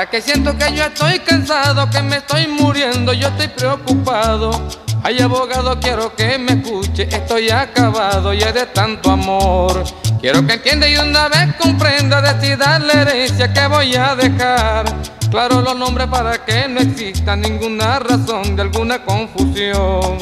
Ahora que siento que yo estoy cansado, que me estoy muriendo, yo estoy preocupado. Ay, abogado, quiero que me escuche, estoy acabado ya de tanto amor. Quiero que entienda y una vez comprenda, decida la herencia que voy a dejar. Claro los nombres para que no exista ninguna razón de alguna confusión.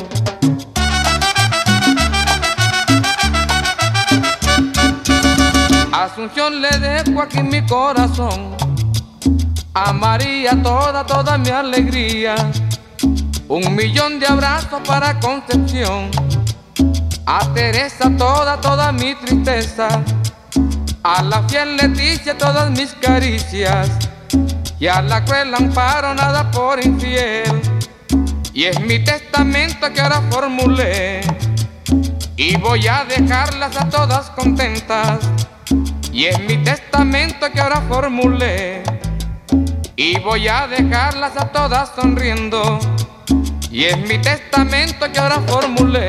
Asunción le dejo aquí mi corazón, a María toda mi alegría. 1.000.000 de abrazos para Concepción, a Teresa toda mi tristeza, a la fiel Leticia todas mis caricias, y a la cruel Amparo nada por infiel. Y es mi testamento que ahora formulé, y voy a dejarlas a todas contentas. Y es mi testamento que ahora formulé, y voy a dejarlas a todas sonriendo. Y es mi testamento que ahora formulé.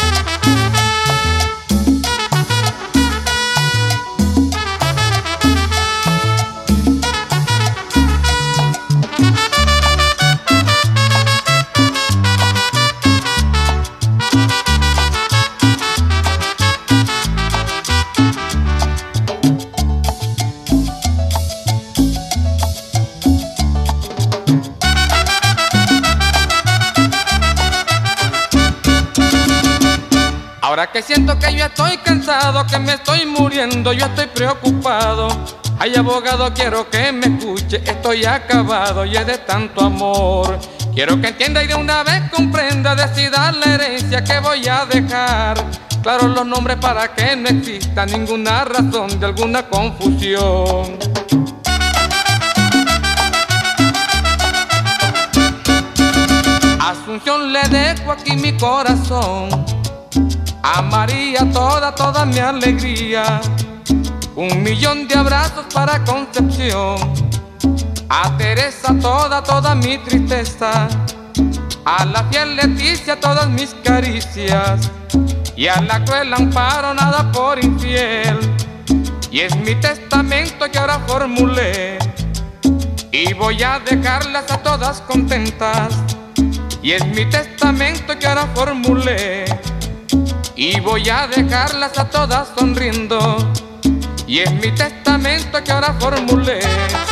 Ahora que siento que yo estoy cansado, que me estoy muriendo, yo estoy preocupado. Ay, abogado, quiero que me escuche, estoy acabado ya de tanto amor. Quiero que entienda y de una vez comprenda, decida la herencia que voy a dejar. Claro los nombres para que no exista ninguna razón de alguna confusión. Asunción le dejo aquí mi corazón, a María toda mi alegría. 1.000.000 de abrazos para Concepción, a Teresa toda mi tristeza, a la fiel Leticia todas mis caricias, y a la cruel Amparo nada por infiel. Y es mi testamento que ahora formulé, y voy a dejarlas a todas contentas. Y es mi testamento que ahora formulé, y voy a dejarlas a todas sonriendo. Y es mi testamento que ahora formulé.